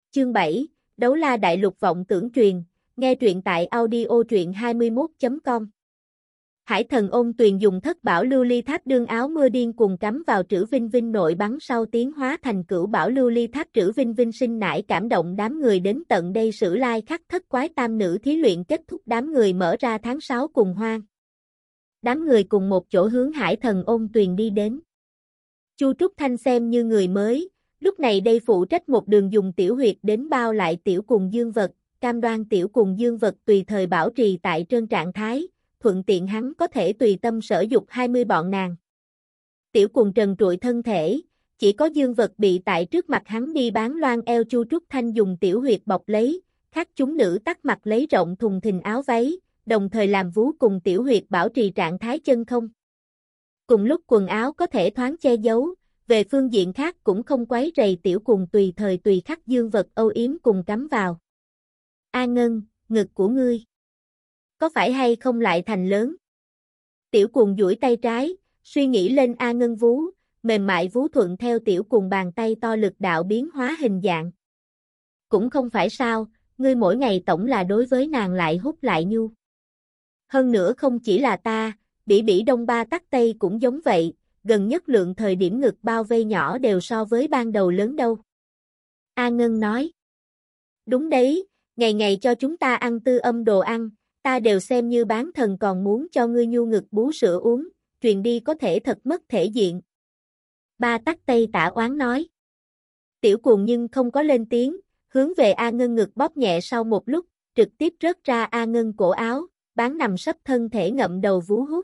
Chương 7, Đấu La Đại Lục vọng tưởng truyền, nghe truyện tại audio truyện21.com. Hải thần ôn tuyền dùng thất bảo lưu ly tháp đương áo mưa điên cùng cắm vào Trữ Vinh Vinh nội bắn sau tiến hóa thành cửu bảo lưu ly tháp. Trữ Vinh Vinh sinh nải cảm động đám người đến tận đây. Sử lai khắc thất quái tam nữ thí luyện kết thúc, đám người mở ra tháng 6 cùng hoang. Đám người cùng một chỗ hướng hải thần ôn tuyền đi đến. Chu Trúc Thanh xem như người mới, lúc này đây phụ trách một đường dùng tiểu huyệt đến bao lại tiểu cùng dương vật, cam đoan tiểu cùng dương vật tùy thời bảo trì tại trơn trạng thái, thuận tiện hắn có thể tùy tâm sở dục 20 bọn nàng. Tiểu cùng trần trụi thân thể, chỉ có dương vật bị tại trước mặt hắn đi bán loan eo. Chu Trúc Thanh dùng tiểu huyệt bọc lấy, khác chúng nữ tắt mặt lấy rộng thùng thình áo váy, đồng thời làm vú cùng tiểu huyệt bảo trì trạng thái chân không. Cùng lúc quần áo có thể thoáng che giấu, về phương diện khác cũng không quấy rầy tiểu cùng tùy thời tùy khắc dương vật âu yếm cùng cắm vào. A Ngân, ngực của ngươi có phải hay không lại thành lớn? Tiểu cùng duỗi tay trái, suy nghĩ lên A Ngân vú, mềm mại vú thuận theo tiểu cùng bàn tay to lực đạo biến hóa hình dạng. Cũng không phải sao, ngươi mỗi ngày tổng là đối với nàng lại hút lại nhu. Hơn nữa không chỉ là ta, Bỉ Bỉ Đông Ba Tắc Tây cũng giống vậy, gần nhất lượng thời điểm ngực bao vây nhỏ đều so với ban đầu lớn đâu. A Ngân nói. Đúng đấy, ngày ngày cho chúng ta ăn tư âm đồ ăn, ta đều xem như bán thần còn muốn cho ngươi nhu ngực bú sữa uống, truyền đi có thể thật mất thể diện. Ba Tắc Tây tả oán nói. Tiểu cuồng nhưng không có lên tiếng, hướng về A Ngân ngực bóp nhẹ sau một lúc, trực tiếp rớt ra A Ngân cổ áo, bán nằm sấp thân thể ngậm đầu vú hút.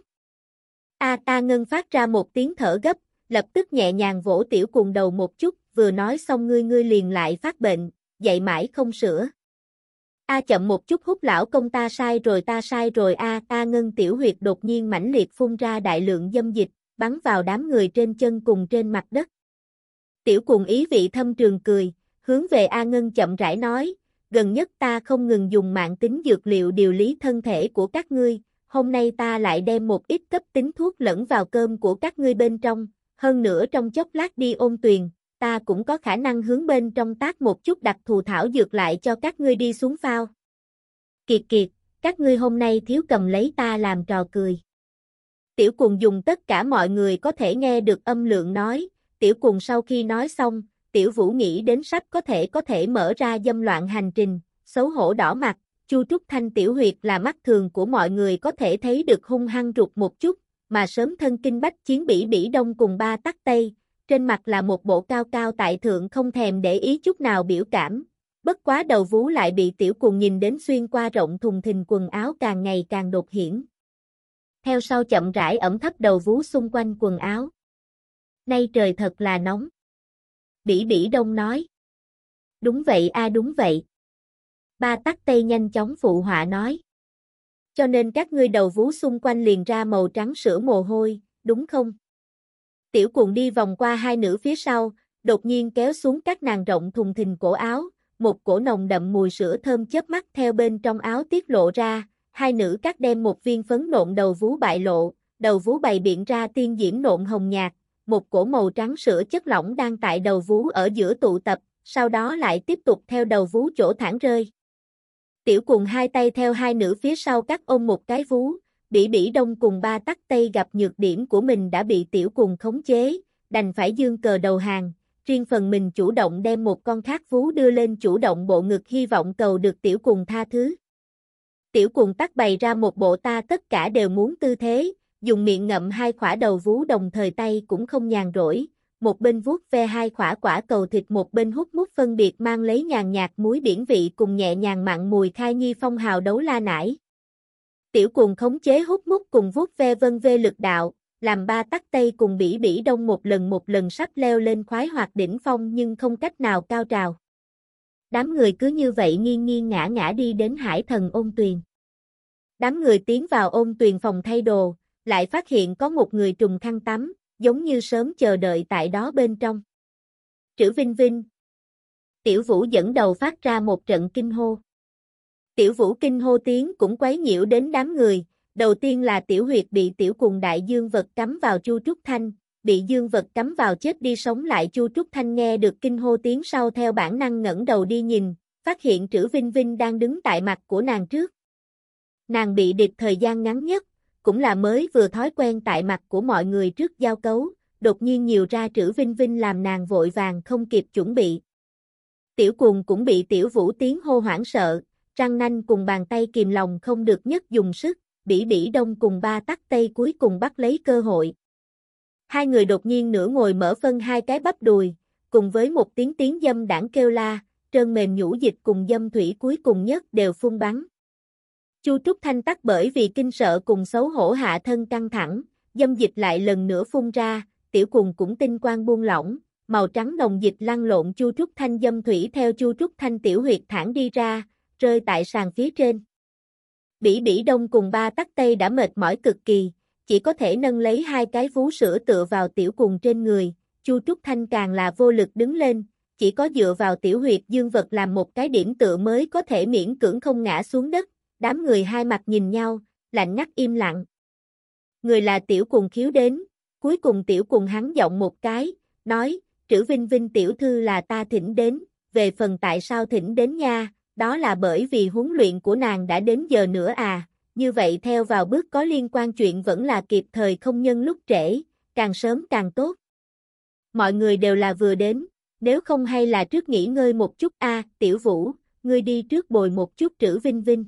A Ngân phát ra một tiếng thở gấp, lập tức nhẹ nhàng vỗ tiểu cuồng đầu một chút, vừa nói xong ngươi liền lại phát bệnh, dậy mãi không sữa. Chậm một chút hút lão công, ta sai rồi. A Ngân tiểu huyệt đột nhiên mãnh liệt phun ra đại lượng dâm dịch, bắn vào đám người trên chân cùng trên mặt đất. Tiểu cuồng ý vị thâm trường cười, hướng về A Ngân chậm rãi nói, gần nhất ta không ngừng dùng mạng tính dược liệu điều lý thân thể của các ngươi, hôm nay ta lại đem một ít cấp tính thuốc lẫn vào cơm của các ngươi bên trong, hơn nữa trong chốc lát đi ôn tuyền, ta cũng có khả năng hướng bên trong tác một chút đặc thù thảo dược lại cho các ngươi đi xuống phao. Kiệt, các ngươi hôm nay thiếu cầm lấy ta làm trò cười. Tiểu cuồng dùng tất cả mọi người có thể nghe được âm lượng nói, tiểu cuồng sau khi nói xong, tiểu vũ nghĩ đến sắp có thể mở ra dâm loạn hành trình, xấu hổ đỏ mặt. Chu Trúc Thanh tiểu huyệt là mắt thường của mọi người có thể thấy được hung hăng rụt một chút, mà sớm thân kinh bách chiến Bỉ Bỉ Đông cùng Ba Tắc Tây, trên mặt là một bộ cao cao tại thượng không thèm để ý chút nào biểu cảm, bất quá đầu vú lại bị tiểu cuồng nhìn đến xuyên qua rộng thùng thình quần áo càng ngày càng đột hiển. Theo sau chậm rãi ẩm thấp đầu vú xung quanh quần áo. Nay trời thật là nóng. Bỉ Bỉ Đông nói. Đúng vậy đúng vậy. Ba Tắc Tây nhanh chóng phụ họa nói. Cho nên các ngươi đầu vú xung quanh liền ra màu trắng sữa mồ hôi, đúng không? Tiểu cuồng đi vòng qua hai nữ phía sau, đột nhiên kéo xuống các nàng rộng thùng thình cổ áo, một cổ nồng đậm mùi sữa thơm chớp mắt theo bên trong áo tiết lộ ra, hai nữ các đem một viên phấn nộn đầu vú bại lộ, đầu vú bày biện ra tiên diễm nộn hồng nhạt, một cổ màu trắng sữa chất lỏng đang tại đầu vú ở giữa tụ tập, sau đó lại tiếp tục theo đầu vú chỗ thẳng rơi. Tiểu cuồng hai tay theo hai nữ phía sau cắt ôm một cái vú, Bỉ Bỉ Đông cùng Ba Tắc Tây gặp nhược điểm của mình đã bị tiểu cuồng khống chế, đành phải giương cờ đầu hàng, riêng phần mình chủ động đem một con khác vú đưa lên chủ động bộ ngực hy vọng cầu được tiểu cuồng tha thứ. Tiểu cuồng tắc bày ra một bộ ta tất cả đều muốn tư thế, dùng miệng ngậm hai khỏa đầu vú đồng thời tay cũng không nhàn rỗi, một bên vuốt ve hai khỏa quả cầu thịt một bên hút mút phân biệt mang lấy nhàn nhạt muối biển vị cùng nhẹ nhàng mặn mùi khai nhi phong hào đấu la nải. Tiểu cuồng khống chế hút mút cùng vuốt ve vân vê lực đạo, làm Ba Tắc Tây cùng Bỉ Bỉ Đông một lần sắp leo lên khoái hoạt đỉnh phong nhưng không cách nào cao trào. Đám người cứ như vậy nghiêng ngã đi đến hải thần ôn tuyền. Đám người tiến vào ôn tuyền phòng thay đồ, lại phát hiện có một người trùng khăn tắm, giống như sớm chờ đợi tại đó bên trong. Trữ Vinh Vinh. Tiểu Vũ dẫn đầu phát ra một trận kinh hô. Tiểu Vũ kinh hô tiếng cũng quấy nhiễu đến đám người, đầu tiên là tiểu huyệt bị tiểu cuồng đại dương vật cắm vào Chu Trúc Thanh, bị dương vật cắm vào chết đi sống lại. Chu Trúc Thanh nghe được kinh hô tiếng sau theo bản năng ngẩng đầu đi nhìn, phát hiện Trử Vinh Vinh đang đứng tại mặt của nàng trước. Nàng bị địch thời gian ngắn nhất, cũng là mới vừa thói quen tại mặt của mọi người trước giao cấu, đột nhiên nhiều ra Trử Vinh Vinh làm nàng vội vàng không kịp chuẩn bị. Tiểu Cuồng cũng bị Tiểu Vũ tiếng hô hoảng sợ, răng nanh cùng bàn tay kìm lòng không được nhất dùng sức, Bỉ Bỉ Đông cùng Ba Tắc Tây cuối cùng bắt lấy cơ hội. Hai người đột nhiên nửa ngồi mở phân hai cái bắp đùi, cùng với một tiếng tiếng dâm đãng kêu la, trơn mềm nhũ dịch cùng dâm thủy cuối cùng nhất đều phun bắn. Chu Trúc Thanh tắc bởi vì kinh sợ cùng xấu hổ hạ thân căng thẳng, dâm dịch lại lần nữa phun ra, Tiểu Cuồng cũng tinh quang buông lỏng, màu trắng nồng dịch lăn lộn Chu Trúc Thanh dâm thủy theo Chu Trúc Thanh tiểu huyệt thẳng đi ra, rơi tại sàn phía trên. Bỉ Bỉ Đông cùng Ba Tắc Tây đã mệt mỏi cực kỳ, chỉ có thể nâng lấy hai cái vú sữa tựa vào Tiểu Cuồng trên người, Chu Trúc Thanh càng là vô lực đứng lên, chỉ có dựa vào tiểu huyệt dương vật làm một cái điểm tựa mới có thể miễn cưỡng không ngã xuống đất. Đám người hai mặt nhìn nhau, lạnh ngắt im lặng. Người là Tiểu Cuồng khiếu đến, cuối cùng Tiểu Cuồng hắn giọng một cái, nói, Trử Vinh Vinh tiểu thư là ta thỉnh đến, về phần tại sao thỉnh đến nha, đó là bởi vì huấn luyện của nàng đã đến giờ nữa à, như vậy theo vào bước có liên quan chuyện vẫn là kịp thời không nhân lúc trễ, càng sớm càng tốt. Mọi người đều là vừa đến, nếu không hay là trước nghỉ ngơi một chút a, Tiểu Vũ, ngươi đi trước bồi một chút Trử Vinh Vinh.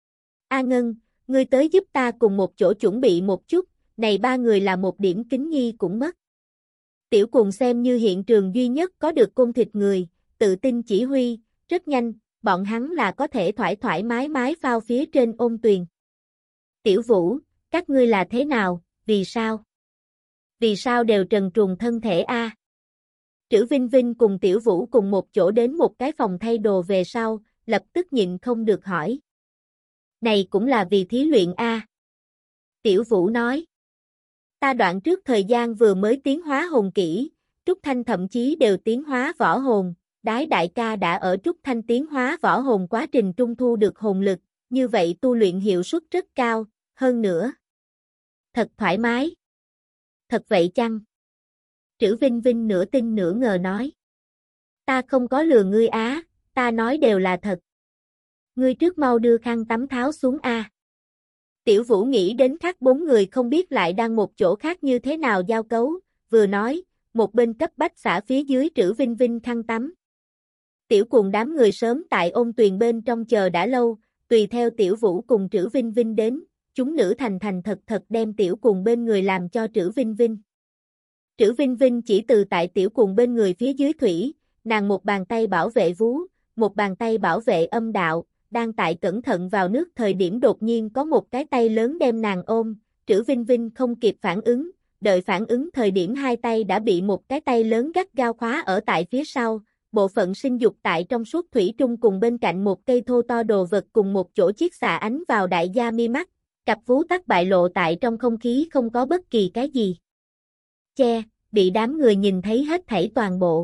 A Ngân, ngươi tới giúp ta cùng một chỗ chuẩn bị một chút, này ba người là một điểm kính nhi cũng mất. Tiểu Cuồng xem như hiện trường duy nhất có được côn thịt người, tự tin chỉ huy, rất nhanh, bọn hắn là có thể thoải mái phao phía trên ôn tuyền. Tiểu Vũ, các ngươi là thế nào, vì sao? Vì sao đều trần truồng thân thể a? Trử Vinh Vinh cùng Tiểu Vũ cùng một chỗ đến một cái phòng thay đồ về sau, lập tức nhịn không được hỏi. Này cũng là vì thí luyện a. Tiểu Vũ nói. Ta đoạn trước thời gian vừa mới tiến hóa hồn kỹ, Trúc Thanh thậm chí đều tiến hóa võ hồn, Đái đại ca đã ở Trúc Thanh tiến hóa võ hồn quá trình trung thu được hồn lực, như vậy tu luyện hiệu suất rất cao, hơn nữa. Thật thoải mái. Thật vậy chăng? Trử Vinh Vinh nửa tin nửa ngờ nói. Ta không có lừa ngươi á, ta nói đều là thật. Ngươi trước mau đưa khăn tắm tháo xuống a. Tiểu Vũ nghĩ đến khác bốn người không biết lại đang một chỗ khác như thế nào giao cấu, vừa nói, một bên cấp bách xả phía dưới Trử Vinh Vinh khăn tắm. Tiểu Cuồng đám người sớm tại ôn tuyền bên trong chờ đã lâu, tùy theo Tiểu Vũ cùng Trử Vinh Vinh đến, chúng nữ thành thật đem Tiểu Cuồng bên người làm cho Trử Vinh Vinh. Trử Vinh Vinh chỉ từ tại Tiểu Cuồng bên người phía dưới thủy, nàng một bàn tay bảo vệ vú, một bàn tay bảo vệ âm đạo, đang tại cẩn thận vào nước thời điểm đột nhiên có một cái tay lớn đem nàng ôm, Trử Vinh Vinh không kịp phản ứng, đợi phản ứng thời điểm hai tay đã bị một cái tay lớn gắt gao khóa ở tại phía sau, bộ phận sinh dục tại trong suốt thủy trung cùng bên cạnh một cây thô to đồ vật cùng một chỗ chiết xạ ánh vào đại gia mi mắt, cặp vú tắc bại lộ tại trong không khí không có bất kỳ cái gì. Che, bị đám người nhìn thấy hết thảy toàn bộ.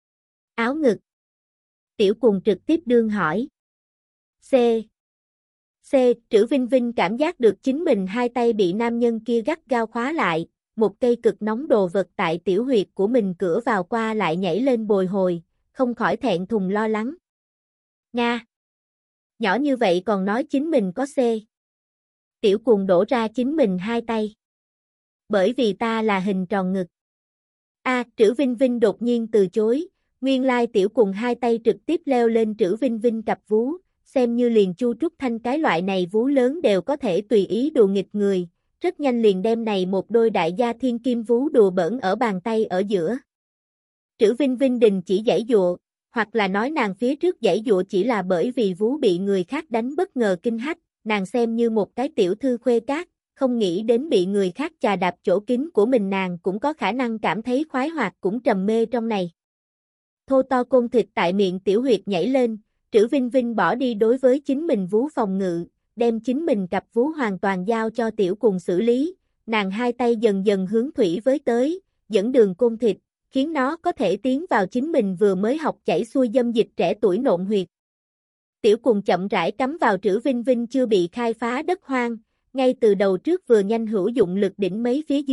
Áo ngực. Tiểu Cuồng trực tiếp đương hỏi. C. Trử Vinh Vinh cảm giác được chính mình hai tay bị nam nhân kia gắt gao khóa lại, một cây cực nóng đồ vật tại tiểu huyệt của mình cửa vào qua lại nhảy lên bồi hồi, không khỏi thẹn thùng lo lắng. Nga! Nhỏ như vậy còn nói chính mình có C. Tiểu Cuồng đổ ra chính mình hai tay. Bởi vì ta là hình tròn ngực. Trử Vinh Vinh đột nhiên từ chối, nguyên lai Tiểu Cuồng hai tay trực tiếp leo lên Trử Vinh Vinh cặp vú, xem như liền Chu Trúc Thanh cái loại này vú lớn đều có thể tùy ý đùa nghịch người, rất nhanh liền đem này một đôi đại gia thiên kim vú đùa bỡn ở bàn tay ở giữa. Trử Vinh Vinh đình chỉ giãy dụa, hoặc là nói nàng phía trước giãy dụa chỉ là bởi vì vú bị người khác đánh bất ngờ kinh hách, nàng xem như một cái tiểu thư khuê cát, không nghĩ đến bị người khác chà đạp chỗ kín của mình nàng cũng có khả năng cảm thấy khoái hoạt cũng trầm mê trong này. Thô to côn thịt tại miệng tiểu huyệt nhảy lên, Trử Vinh Vinh bỏ đi đối với chính mình vú phòng ngự, đem chính mình cặp vú hoàn toàn giao cho Tiểu Cuồng xử lý, nàng hai tay dần dần hướng thủy với tới, dẫn đường côn thịt, khiến nó có thể tiến vào chính mình vừa mới học chảy xuôi dâm dịch trẻ tuổi nộn huyệt. Tiểu Cuồng chậm rãi cắm vào Trử Vinh Vinh chưa bị khai phá đất hoang, ngay từ đầu trước vừa nhanh hữu dụng lực đỉnh mấy phía dưới,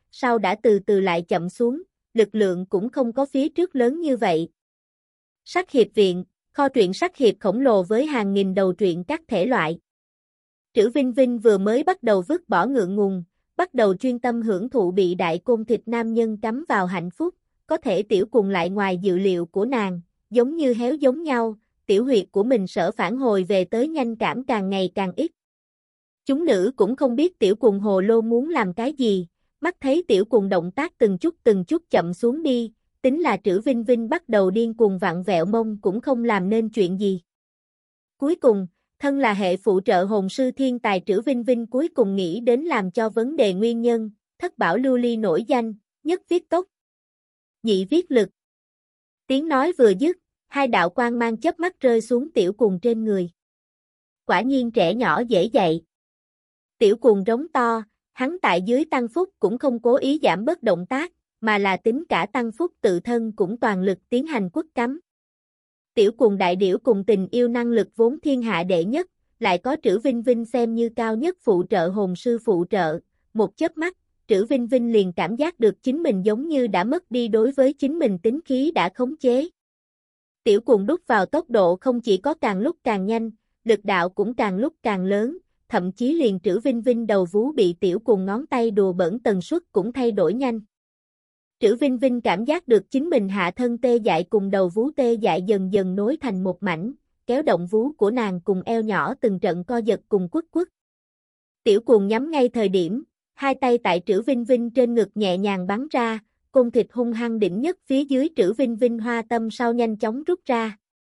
sau đã từ từ lại chậm xuống, lực lượng cũng không có phía trước lớn như vậy. Sắc hiệp viện, kho truyện sắc hiệp khổng lồ với hàng nghìn đầu truyện các thể loại. Trữ Vinh Vinh vừa mới bắt đầu vứt bỏ ngượng ngùng, bắt đầu chuyên tâm hưởng thụ bị đại côn thịt nam nhân cắm vào hạnh phúc, có thể tiểu cùng lại ngoài dự liệu của nàng, giống như héo giống nhau, tiểu huyệt của mình sở phản hồi về tới nhanh cảm càng ngày càng ít. Chúng nữ cũng không biết tiểu cùng hồ lô muốn làm cái gì, mắt thấy tiểu cùng động tác từng chút chậm xuống đi, tính là Trữ Vinh Vinh bắt đầu điên cuồng vặn vẹo mông cũng không làm nên chuyện gì. Cuối cùng, thân là hệ phụ trợ hồn sư thiên tài Trữ Vinh Vinh cuối cùng nghĩ đến làm cho vấn đề nguyên nhân, thất bảo lưu ly nổi danh, nhất viết tốc, nhị viết lực. Tiếng nói vừa dứt, hai đạo quang mang chớp mắt rơi xuống tiểu cùng trên người. Quả nhiên trẻ nhỏ dễ dạy. Tiểu cùng rống to, hắn tại dưới tăng phúc cũng không cố ý giảm bớt động tác, mà là tính cả tăng phúc tự thân cũng toàn lực tiến hành quất cắm. Tiểu cùng đại điểu cùng tình yêu năng lực vốn thiên hạ đệ nhất, lại có Trữ Vinh Vinh xem như cao nhất phụ trợ hồn sư phụ trợ, một chớp mắt, Trữ Vinh Vinh liền cảm giác được chính mình giống như đã mất đi đối với chính mình tính khí đã khống chế. Tiểu cùng đút vào tốc độ không chỉ có càng lúc càng nhanh, lực đạo cũng càng lúc càng lớn, thậm chí liền Trữ Vinh Vinh đầu vú bị tiểu cùng ngón tay đùa bỡn tần suất cũng thay đổi nhanh. Trữ Vinh Vinh cảm giác được chính mình hạ thân tê dại cùng đầu vú tê dại dần dần nối thành một mảnh, kéo động vú của nàng cùng eo nhỏ từng trận co giật cùng quất quất. Tiểu cùng nhắm ngay thời điểm, hai tay tại Trữ Vinh Vinh trên ngực nhẹ nhàng bắn ra, côn thịt hung hăng đỉnh nhất phía dưới Trữ Vinh Vinh hoa tâm sau nhanh chóng rút ra.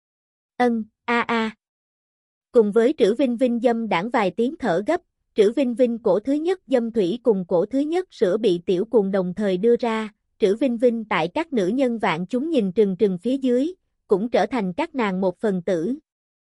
A. Cùng với Trữ Vinh Vinh dâm đãng vài tiếng thở gấp, Trữ Vinh Vinh cổ thứ nhất dâm thủy cùng cổ thứ nhất sữa bị tiểu cùng đồng thời đưa ra, Trữ Vinh Vinh tại các nữ nhân vạn chúng nhìn trừng trừng phía dưới, cũng trở thành các nàng một phần tử.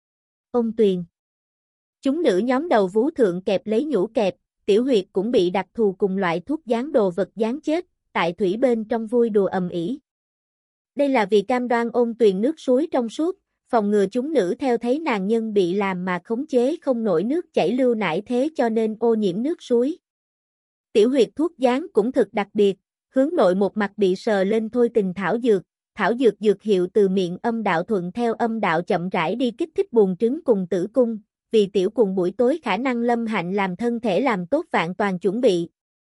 Ôn Tuyền. Chúng nữ nhóm đầu vú thượng kẹp lấy nhũ kẹp, tiểu huyệt cũng bị đặc thù cùng loại thuốc dán đồ vật dán chết, tại thủy bên trong vui đùa ầm ĩ. Đây là vì cam đoan Ôn Tuyền nước suối trong suốt, phòng ngừa chúng nữ theo thấy nàng nhân bị làm mà khống chế không nổi nước chảy lưu nải thế cho nên ô nhiễm nước suối. Tiểu huyệt thuốc dán cũng thực đặc biệt, hướng nội một mặt bị sờ lên thôi tình thảo dược dược hiệu từ miệng âm đạo thuận theo âm đạo chậm rãi đi kích thích buồng trứng cùng tử cung, vì tiểu cùng buổi tối khả năng lâm hạnh làm thân thể làm tốt vạn toàn chuẩn bị.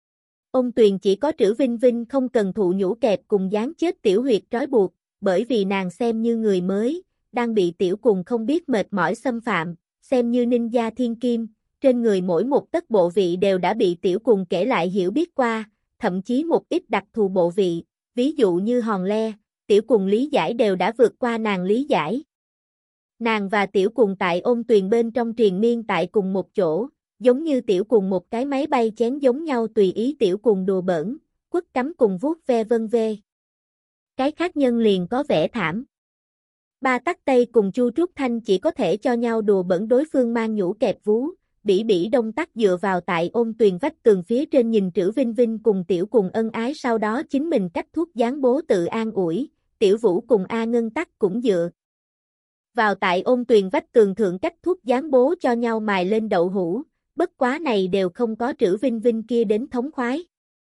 Ôn Tuyền chỉ có Trữ Vinh Vinh không cần thụ nhũ kẹp cùng dán chết tiểu huyệt trói buộc, bởi vì nàng xem như người mới, đang bị tiểu cùng không biết mệt mỏi xâm phạm, xem như ninja thiên kim, trên người mỗi một tấc bộ vị đều đã bị tiểu cùng kể lại hiểu biết qua, thậm chí một ít đặc thù bộ vị, ví dụ như hòn le, tiểu cùng lý giải đều đã vượt qua nàng lý giải. Nàng và tiểu cùng tại Ôn Tuyền bên trong triền miên tại cùng một chỗ, giống như tiểu cùng một cái máy bay chén giống nhau tùy ý tiểu cùng đùa bỡn, quất cắm cùng vuốt ve vân vê. Cái khác nhân liền có vẻ thảm. Ba Tắc Tây cùng Chu Trúc Thanh chỉ có thể cho nhau đùa bỡn đối phương mang nhũ kẹp vú, Bỉ Bỉ Đông Tắc dựa vào tại Ôn Tuyền vách tường phía trên nhìn Trữ Vinh Vinh cùng tiểu cùng ân ái sau đó chính mình cách thuốc dán bố tự an ủi, tiểu Vũ cùng A Ngân Tắc cũng dựa vào tại Ôn Tuyền vách tường thượng cách thuốc dán bố cho nhau mài lên đậu hũ, bất quá này đều không có Trữ Vinh Vinh kia đến thống khoái.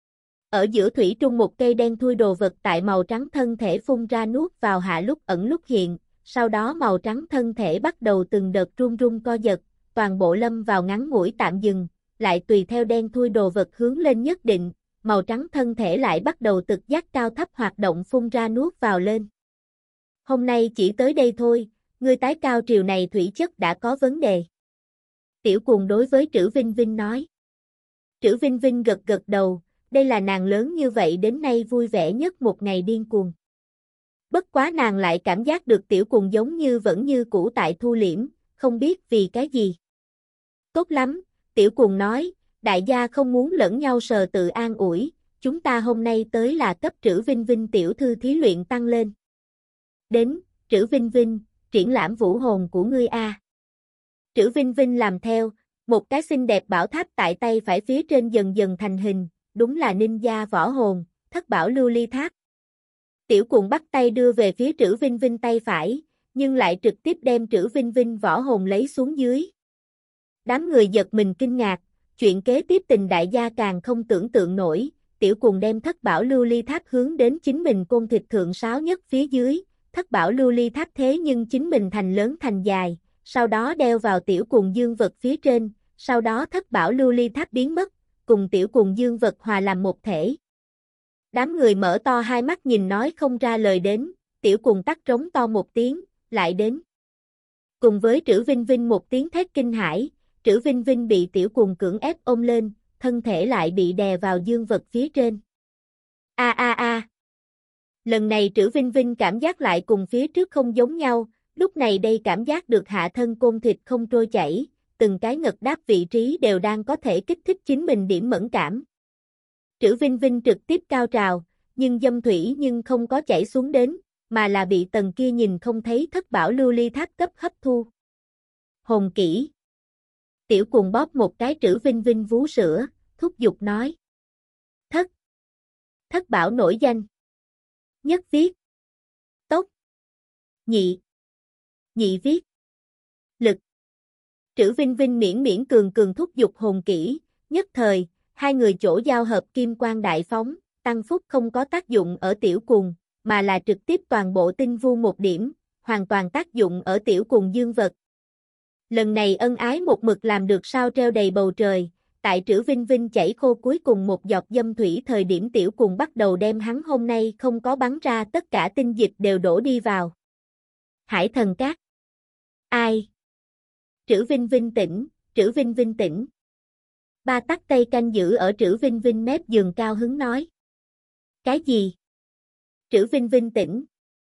Ở giữa thủy trung một cây đen thui đồ vật tại màu trắng thân thể phun ra nuốt vào hạ lúc ẩn lúc hiện, sau đó màu trắng thân thể bắt đầu từng đợt run run co giật, toàn bộ lâm vào ngắn ngủi tạm dừng, lại tùy theo đen thui đồ vật hướng lên nhất định, màu trắng thân thể lại bắt đầu tự giác cao thấp hoạt động phun ra nuốt vào lên. Hôm nay chỉ tới đây thôi, ngươi tái cao triều này thủy chất đã có vấn đề. Tiểu cùng đối với Trữ Vinh Vinh nói. Trữ Vinh Vinh gật gật đầu, đây là nàng lớn như vậy đến nay vui vẻ nhất một ngày điên cuồng. Bất quá nàng lại cảm giác được tiểu cùng giống như vẫn như cũ tại thu liễm, không biết vì cái gì. Tốt lắm, tiểu cùng nói, đại gia không muốn lẫn nhau sờ tự an ủi, chúng ta hôm nay tới là cấp Trữ Vinh Vinh tiểu thư thí luyện tăng lên. Đến, Trữ Vinh Vinh, triển lãm vũ hồn của ngươi a. Trữ Vinh Vinh làm theo, một cái xinh đẹp bảo tháp tại tay phải phía trên dần dần thành hình, đúng là ninja võ hồn, thất bảo lưu ly tháp. Tiểu cùng bắt tay đưa về phía Trữ Vinh Vinh tay phải, nhưng lại trực tiếp đem Trữ Vinh Vinh võ hồn lấy xuống dưới. Đám người giật mình kinh ngạc, chuyện kế tiếp tình đại gia càng không tưởng tượng nổi, Tiểu Cuồng đem thất bảo lưu ly tháp hướng đến chính mình côn thịt thượng sáo nhất phía dưới, thất bảo lưu ly tháp thế nhưng chính mình thành lớn thành dài, sau đó đeo vào Tiểu Cuồng dương vật phía trên, sau đó thất bảo lưu ly tháp biến mất, cùng Tiểu Cuồng dương vật hòa làm một thể. Đám người mở to hai mắt nhìn nói không ra lời đến, Tiểu Cuồng tắc trống to một tiếng, lại đến. Cùng với Trữ Vinh Vinh một tiếng thét kinh hãi, Trữ Vinh Vinh bị Tiểu Cuồng cưỡng ép ôm lên, thân thể lại bị đè vào dương vật phía trên. A a a. Lần này Trữ Vinh Vinh cảm giác lại cùng phía trước không giống nhau, lúc này đây cảm giác được hạ thân côn thịt không trôi chảy, từng cái ngật đáp vị trí đều đang có thể kích thích chính mình điểm mẫn cảm. Trữ Vinh Vinh trực tiếp cao trào, nhưng dâm thủy nhưng không có chảy xuống đến, mà là bị tầng kia nhìn không thấy thất bảo lưu ly tháp cấp hấp thu. Hồn kỹ. Tiểu Cuồng bóp một cái Trữ Vinh Vinh vú sữa, thúc giục nói. Thất bảo nổi danh. Nhất viết. Tốc. Nhị viết. Lực. Trữ Vinh Vinh miễn miễn cường thúc giục hồn kỹ, nhất thời, hai người chỗ giao hợp kim quang đại phóng, tăng phúc không có tác dụng ở Tiểu Cuồng, mà là trực tiếp toàn bộ tinh vu một điểm, hoàn toàn tác dụng ở Tiểu Cuồng dương vật. Lần này ân ái một mực làm được sao treo đầy bầu trời, tại Trữ Vinh Vinh chảy khô cuối cùng một giọt dâm thủy thời điểm Tiểu Cuồng bắt đầu đem hắn hôm nay không có bắn ra tất cả tinh dịch đều đổ đi vào. Hải thần cát. Ai? Trữ Vinh Vinh tỉnh, Trữ Vinh Vinh tỉnh. Ba tắc tây canh giữ ở Trữ Vinh Vinh mép giường cao hứng nói. Cái gì? Trữ Vinh Vinh tỉnh.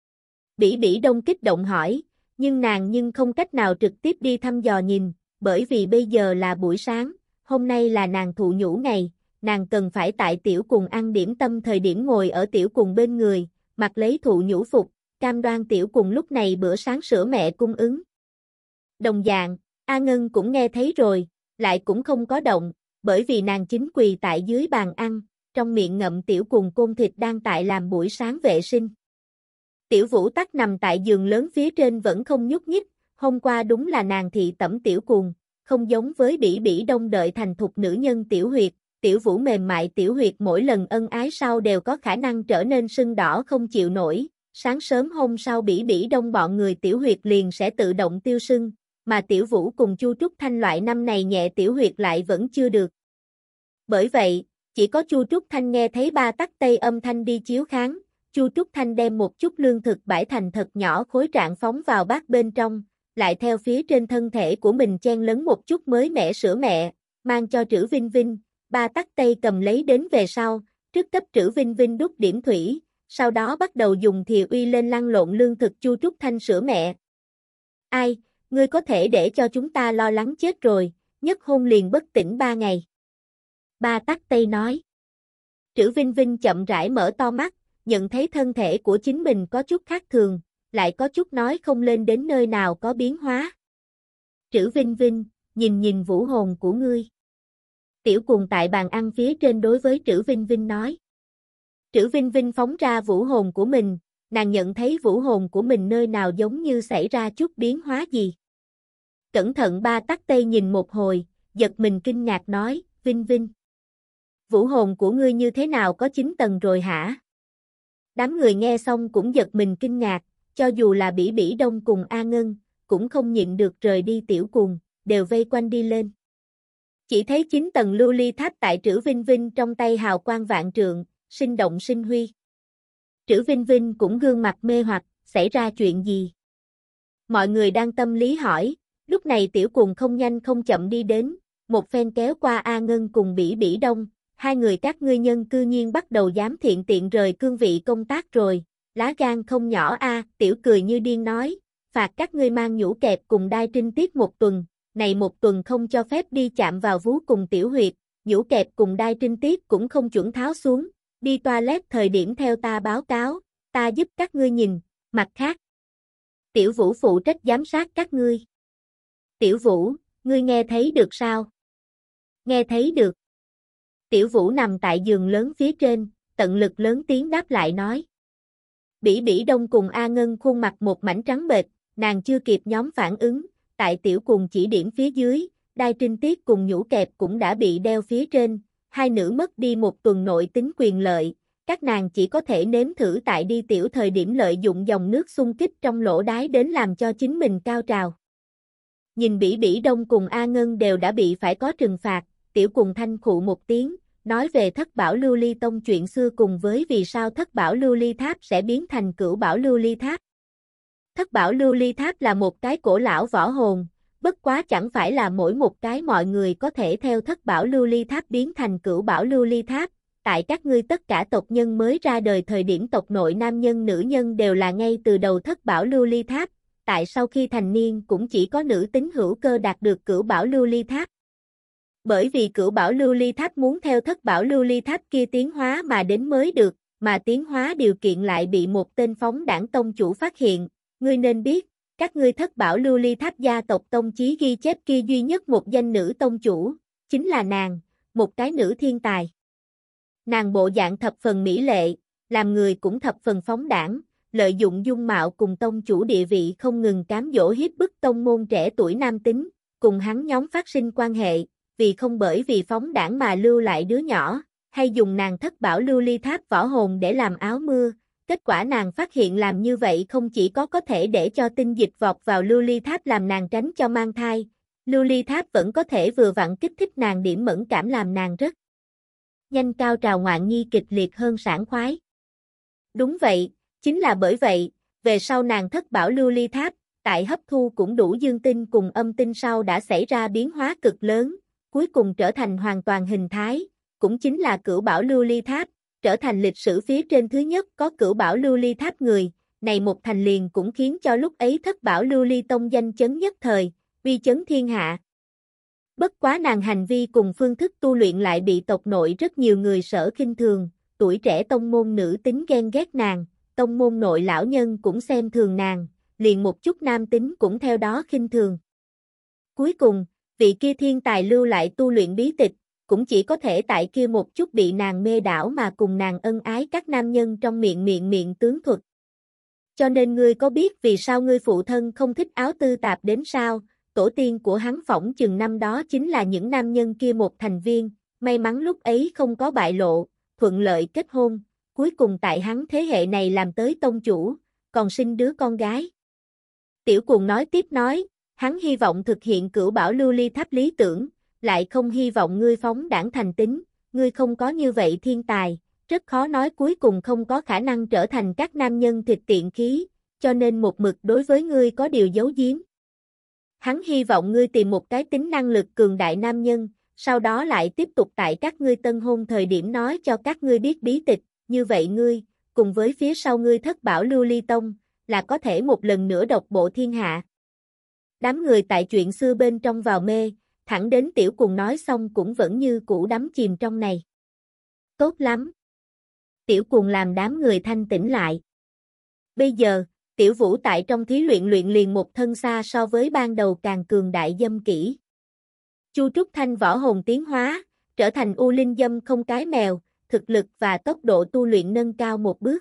Bỉ Bỉ Đông kích động hỏi, nhưng nàng không cách nào trực tiếp đi thăm dò nhìn, bởi vì bây giờ là buổi sáng, hôm nay là nàng thụ nhũ ngày, nàng cần phải tại Tiểu Cuồng ăn điểm tâm thời điểm ngồi ở Tiểu Cuồng bên người, mặc lấy thụ nhũ phục, cam đoan Tiểu Cuồng lúc này bữa sáng sữa mẹ cung ứng. Đồng dạng, A Ngân cũng nghe thấy rồi, lại cũng không có động, bởi vì nàng chính quỳ tại dưới bàn ăn, trong miệng ngậm Tiểu Cuồng côn thịt đang tại làm buổi sáng vệ sinh. Tiểu Vũ tắc nằm tại giường lớn phía trên vẫn không nhúc nhích, hôm qua đúng là nàng thị tẩm Tiểu Cuồng, không giống với Bỉ Bỉ Đông đợi thành thục nữ nhân tiểu huyệt, Tiểu Vũ mềm mại tiểu huyệt mỗi lần ân ái sau đều có khả năng trở nên sưng đỏ không chịu nổi, sáng sớm hôm sau Bỉ Bỉ Đông bọn người tiểu huyệt liền sẽ tự động tiêu sưng, mà Tiểu Vũ cùng Chu Trúc Thanh loại năm này nhẹ tiểu huyệt lại vẫn chưa được. Bởi vậy, chỉ có Chu Trúc Thanh nghe thấy ba tắc tây âm thanh đi chiếu kháng, Chu Trúc Thanh đem một chút lương thực bãi thành thật nhỏ khối trạng phóng vào bát bên trong, lại theo phía trên thân thể của mình chen lấn một chút mới mẻ sữa mẹ, mang cho Trữ Vinh Vinh, ba tắc tây cầm lấy đến về sau, trước cấp Trữ Vinh Vinh đút điểm thủy, sau đó bắt đầu dùng thìa uy lên lăn lộn lương thực Chu Trúc Thanh sữa mẹ. Ai, ngươi có thể để cho chúng ta lo lắng chết rồi, nhất hôn liền bất tỉnh 3 ngày. Ba tắc tây nói. Trữ Vinh Vinh chậm rãi mở to mắt, nhận thấy thân thể của chính mình có chút khác thường, lại có chút nói không lên đến nơi nào có biến hóa. Trữ Vinh Vinh, nhìn vũ hồn của ngươi. Tiểu Cuồng tại bàn ăn phía trên đối với Trữ Vinh Vinh nói. Trữ Vinh Vinh phóng ra vũ hồn của mình, nàng nhận thấy vũ hồn của mình nơi nào giống như xảy ra chút biến hóa gì. Cẩn thận ba tắc tây nhìn một hồi, giật mình kinh ngạc nói, Vinh Vinh. Vũ hồn của ngươi như thế nào có 9 tầng rồi hả? Đám người nghe xong cũng giật mình kinh ngạc, cho dù là Bỉ Bỉ Đông cùng A Ngân, cũng không nhịn được rời đi Tiểu Cuồng, đều vây quanh đi lên. Chỉ thấy 9 tầng lưu ly tháp tại Trữ Vinh Vinh trong tay hào quang vạn trượng, sinh động sinh huy. Trữ Vinh Vinh cũng gương mặt mê hoặc, xảy ra chuyện gì? Mọi người đang tâm lý hỏi, lúc này Tiểu Cuồng không nhanh không chậm đi đến, một phen kéo qua A Ngân cùng Bỉ Bỉ Đông, hai người các ngươi nhân cư nhiên bắt đầu dám thiện tiện rời cương vị công tác rồi, lá gan không nhỏ a. Tiểu cười như điên nói, phạt các ngươi mang nhũ kẹp cùng đai trinh tiết một tuần, này một tuần không cho phép đi chạm vào vú cùng tiểu huyệt, nhũ kẹp cùng đai trinh tiết cũng không chuẩn tháo xuống, đi toilet thời điểm theo ta báo cáo, ta giúp các ngươi nhìn, mặt khác. Tiểu Vũ phụ trách giám sát các ngươi. Tiểu Vũ, ngươi nghe thấy được sao? Nghe thấy được. Tiểu Vũ nằm tại giường lớn phía trên, tận lực lớn tiếng đáp lại nói. Bỉ Bỉ Đông cùng A Ngân khuôn mặt một mảnh trắng bệch, nàng chưa kịp nhóm phản ứng, tại Tiểu Cuồng chỉ điểm phía dưới, đai trinh tiết cùng nhũ kẹp cũng đã bị đeo phía trên, hai nữ mất đi một tuần nội tính quyền lợi, các nàng chỉ có thể nếm thử tại đi tiểu thời điểm lợi dụng dòng nước xung kích trong lỗ đái đến làm cho chính mình cao trào. Nhìn Bỉ Bỉ Đông cùng A Ngân đều đã bị phải có trừng phạt, tiểu cùng thanh khụ một tiếng, nói về thất bảo lưu ly tông chuyện xưa cùng với vì sao thất bảo lưu ly tháp sẽ biến thành cửu bảo lưu ly tháp. Thất bảo lưu ly tháp là một cái cổ lão võ hồn, bất quá chẳng phải là mỗi một cái mọi người có thể theo thất bảo lưu ly tháp biến thành cửu bảo lưu ly tháp. Tại các ngươi tất cả tộc nhân mới ra đời thời điểm tộc nội nam nhân nữ nhân đều là ngay từ đầu thất bảo lưu ly tháp, tại sau khi thành niên cũng chỉ có nữ tính hữu cơ đạt được cửu bảo lưu ly tháp. Bởi vì cửu bảo lưu ly tháp muốn theo thất bảo lưu ly tháp kia tiến hóa mà đến mới được, mà tiến hóa điều kiện lại bị một tên phóng đảng tông chủ phát hiện, ngươi nên biết, các ngươi thất bảo lưu ly tháp gia tộc tông chí ghi chép kia duy nhất một danh nữ tông chủ, chính là nàng, một cái nữ thiên tài. Nàng bộ dạng thập phần mỹ lệ, làm người cũng thập phần phóng đảng, lợi dụng dung mạo cùng tông chủ địa vị không ngừng cám dỗ hiếp bức tông môn trẻ tuổi nam tính, cùng hắn nhóm phát sinh quan hệ, vì không bởi vì phóng đảng mà lưu lại đứa nhỏ, hay dùng nàng thất bảo lưu ly tháp võ hồn để làm áo mưa. Kết quả nàng phát hiện làm như vậy không chỉ có thể để cho tinh dịch vọt vào lưu ly tháp làm nàng tránh cho mang thai, lưu ly tháp vẫn có thể vừa vặn kích thích nàng điểm mẫn cảm làm nàng rất nhanh cao trào ngoạn nhi kịch liệt hơn sảng khoái. Đúng vậy, chính là bởi vậy, về sau nàng thất bảo lưu ly tháp, tại hấp thu cũng đủ dương tinh cùng âm tinh sau đã xảy ra biến hóa cực lớn, cuối cùng trở thành hoàn toàn hình thái, cũng chính là cửu bảo lưu ly tháp, trở thành lịch sử phía trên thứ nhất có cửu bảo lưu ly tháp người, này một thành liền cũng khiến cho lúc ấy thất bảo lưu ly tông danh chấn nhất thời, uy chấn thiên hạ. Bất quá nàng hành vi cùng phương thức tu luyện lại bị tộc nội rất nhiều người sở khinh thường, tuổi trẻ tông môn nữ tính ghen ghét nàng, tông môn nội lão nhân cũng xem thường nàng, liền một chút nam tính cũng theo đó khinh thường. Cuối cùng, vị kia thiên tài lưu lại tu luyện bí tịch, cũng chỉ có thể tại kia một chút bị nàng mê đảo mà cùng nàng ân ái các nam nhân trong miệng tướng thuật. Cho nên ngươi có biết vì sao ngươi phụ thân không thích áo tư tạp đến sao? Tổ tiên của hắn phỏng chừng năm đó chính là những nam nhân kia một thành viên, may mắn lúc ấy không có bại lộ, thuận lợi kết hôn, cuối cùng tại hắn thế hệ này làm tới tông chủ, còn sinh đứa con gái. Tiểu Cuồng nói tiếp nói, hắn hy vọng thực hiện cửu bảo lưu ly tháp lý tưởng, lại không hy vọng ngươi phóng đảng thành tính, ngươi không có như vậy thiên tài, rất khó nói cuối cùng không có khả năng trở thành các nam nhân thịt tiện khí, cho nên một mực đối với ngươi có điều giấu giếm. Hắn hy vọng ngươi tìm một cái tính năng lực cường đại nam nhân, sau đó lại tiếp tục tại các ngươi tân hôn thời điểm nói cho các ngươi biết bí tịch, như vậy ngươi, cùng với phía sau ngươi thất bảo lưu ly tông, là có thể một lần nữa độc bộ thiên hạ. Đám người tại chuyện xưa bên trong vào mê, thẳng đến Tiểu Cuồng nói xong cũng vẫn như cũ đắm chìm trong này. Tốt lắm. Tiểu Cuồng làm đám người thanh tĩnh lại. Bây giờ, Tiểu Vũ tại trong thí luyện liền một thân xa so với ban đầu càng cường đại dâm kỹ. Chu Trúc Thanh võ hồn tiến hóa, trở thành U Linh dâm không cái mèo, thực lực và tốc độ tu luyện nâng cao một bước.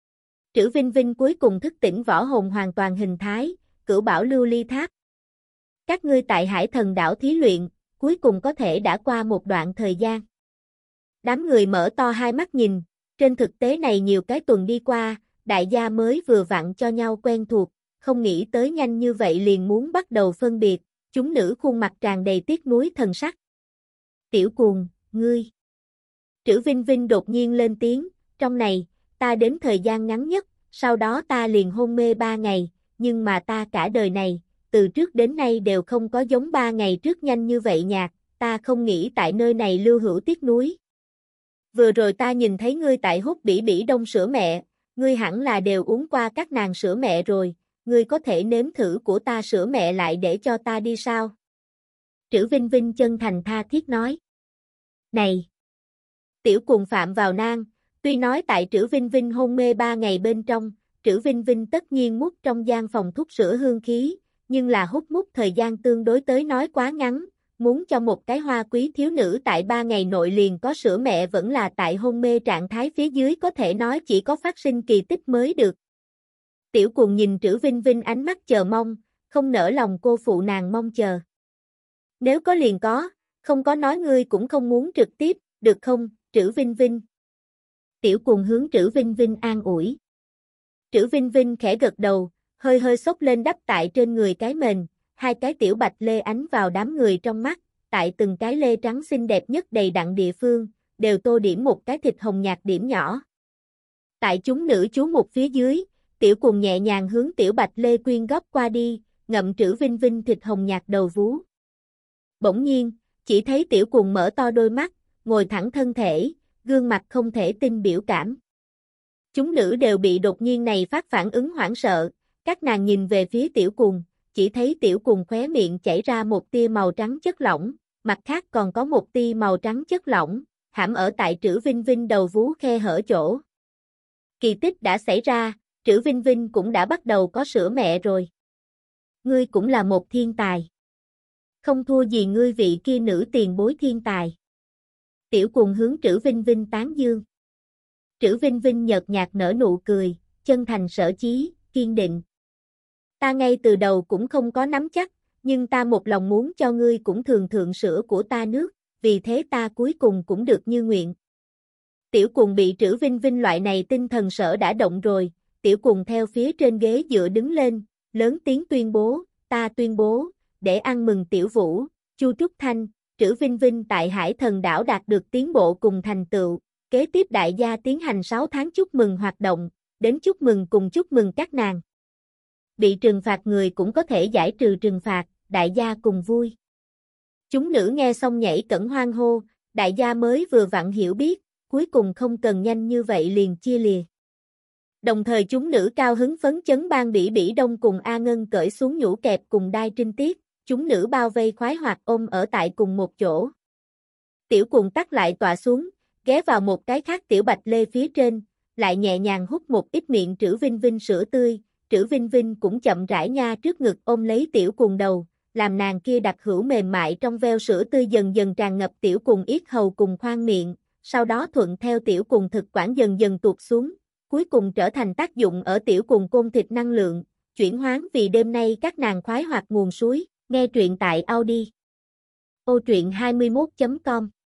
Trữ Vinh Vinh cuối cùng thức tỉnh võ hồn hoàn toàn hình thái, cửu bảo lưu ly tháp. Các ngươi tại Hải Thần đảo thí luyện, cuối cùng có thể đã qua một đoạn thời gian. Đám người mở to hai mắt nhìn, trên thực tế này nhiều cái tuần đi qua, đại gia mới vừa vặn cho nhau quen thuộc, không nghĩ tới nhanh như vậy liền muốn bắt đầu phân biệt, chúng nữ khuôn mặt tràn đầy tiếc nuối thần sắc. Tiểu Cuồng, ngươi. Trữ Vinh Vinh đột nhiên lên tiếng, trong này, ta đến thời gian ngắn nhất, sau đó ta liền hôn mê 3 ngày, nhưng mà ta cả đời này, từ trước đến nay đều không có giống 3 ngày trước nhanh như vậy nhạt, ta không nghĩ tại nơi này lưu hữu tiếc nuối. Vừa rồi ta nhìn thấy ngươi tại hút Bỉ Bỉ Đông sữa mẹ, ngươi hẳn là đều uống qua các nàng sữa mẹ rồi, ngươi có thể nếm thử của ta sữa mẹ lại để cho ta đi sao? Trữ Vinh Vinh chân thành tha thiết nói. Này! Tiểu Cuồng phạm vào nan, tuy nói tại Trữ Vinh Vinh hôn mê 3 ngày bên trong, Trữ Vinh Vinh tất nhiên mút trong gian phòng thuốc sữa hương khí, nhưng là hút mút thời gian tương đối tới nói quá ngắn, muốn cho một cái hoa quý thiếu nữ tại 3 ngày nội liền có sữa mẹ vẫn là tại hôn mê trạng thái phía dưới có thể nói chỉ có phát sinh kỳ tích mới được. Tiểu Cuồng nhìn Trữ Vinh Vinh ánh mắt chờ mong, không nỡ lòng cô phụ nàng mong chờ. Nếu có liền có, không có nói ngươi cũng không muốn trực tiếp, được không, Trữ Vinh Vinh? Tiểu Cuồng hướng Trữ Vinh Vinh an ủi. Trữ Vinh Vinh khẽ gật đầu, hơi hơi xốc lên đắp tại trên người cái mền, hai cái tiểu bạch lê ánh vào đám người trong mắt, tại từng cái lê trắng xinh đẹp nhất đầy đặn địa phương, đều tô điểm một cái thịt hồng nhạt điểm nhỏ. Tại chúng nữ chú mục phía dưới, Tiểu Cuồng nhẹ nhàng hướng tiểu bạch lê quyên góp qua đi, ngậm Trữ Vinh Vinh thịt hồng nhạt đầu vú. Bỗng nhiên, chỉ thấy Tiểu Cuồng mở to đôi mắt, ngồi thẳng thân thể, gương mặt không thể tin biểu cảm. Chúng nữ đều bị đột nhiên này phát phản ứng hoảng sợ, các nàng nhìn về phía Tiểu Cuồng, chỉ thấy Tiểu Cuồng khóe miệng chảy ra một tia màu trắng chất lỏng, mặt khác còn có một tia màu trắng chất lỏng, hãm ở tại Trữ Vinh Vinh đầu vú khe hở chỗ. Kỳ tích đã xảy ra, Trữ Vinh Vinh cũng đã bắt đầu có sữa mẹ rồi. Ngươi cũng là một thiên tài. Không thua gì ngươi vị kia nữ tiền bối thiên tài. Tiểu Cuồng hướng Trữ Vinh Vinh tán dương. Trữ Vinh Vinh nhợt nhạt nở nụ cười, chân thành sở chí, kiên định. Ta ngay từ đầu cũng không có nắm chắc, nhưng ta một lòng muốn cho ngươi cũng thường thượng sữa của ta nước, vì thế ta cuối cùng cũng được như nguyện. Tiểu Cuồng bị Trữ Vinh Vinh loại này tinh thần sở đã động rồi, Tiểu Cuồng theo phía trên ghế dựa đứng lên, lớn tiếng tuyên bố, ta tuyên bố, để ăn mừng Tiểu Vũ, Chu Trúc Thanh, Trữ Vinh Vinh tại Hải Thần Đảo đạt được tiến bộ cùng thành tựu, kế tiếp đại gia tiến hành 6 tháng chúc mừng hoạt động, đến chúc mừng cùng chúc mừng các nàng. Bị trừng phạt người cũng có thể giải trừ trừng phạt, đại gia cùng vui. Chúng nữ nghe xong nhảy cẫng hoan hô, đại gia mới vừa vặn hiểu biết, cuối cùng không cần nhanh như vậy liền chia lìa. Đồng thời chúng nữ cao hứng phấn chấn ban Bỉ Bỉ Đông cùng A Ngân cởi xuống nhũ kẹp cùng đai trinh tiết, chúng nữ bao vây khoái hoạt ôm ở tại cùng một chỗ. Tiểu Cuồng tắt lại tọa xuống, ghé vào một cái khác tiểu bạch lê phía trên, lại nhẹ nhàng hút một ít miệng Trữ Vinh Vinh sữa tươi, Trữ Vinh Vinh cũng chậm rãi nha trước ngực ôm lấy Tiểu Cuồng đầu, làm nàng kia đặc hữu mềm mại trong veo sữa tươi dần dần tràn ngập Tiểu Cuồng yết hầu cùng khoang miệng, sau đó thuận theo Tiểu Cuồng thực quản dần dần tuột xuống, cuối cùng trở thành tác dụng ở Tiểu Cuồng côn thịt năng lượng, chuyển hoán vì đêm nay các nàng khoái hoạt nguồn suối, nghe truyện tại Audi. Truyện 21.com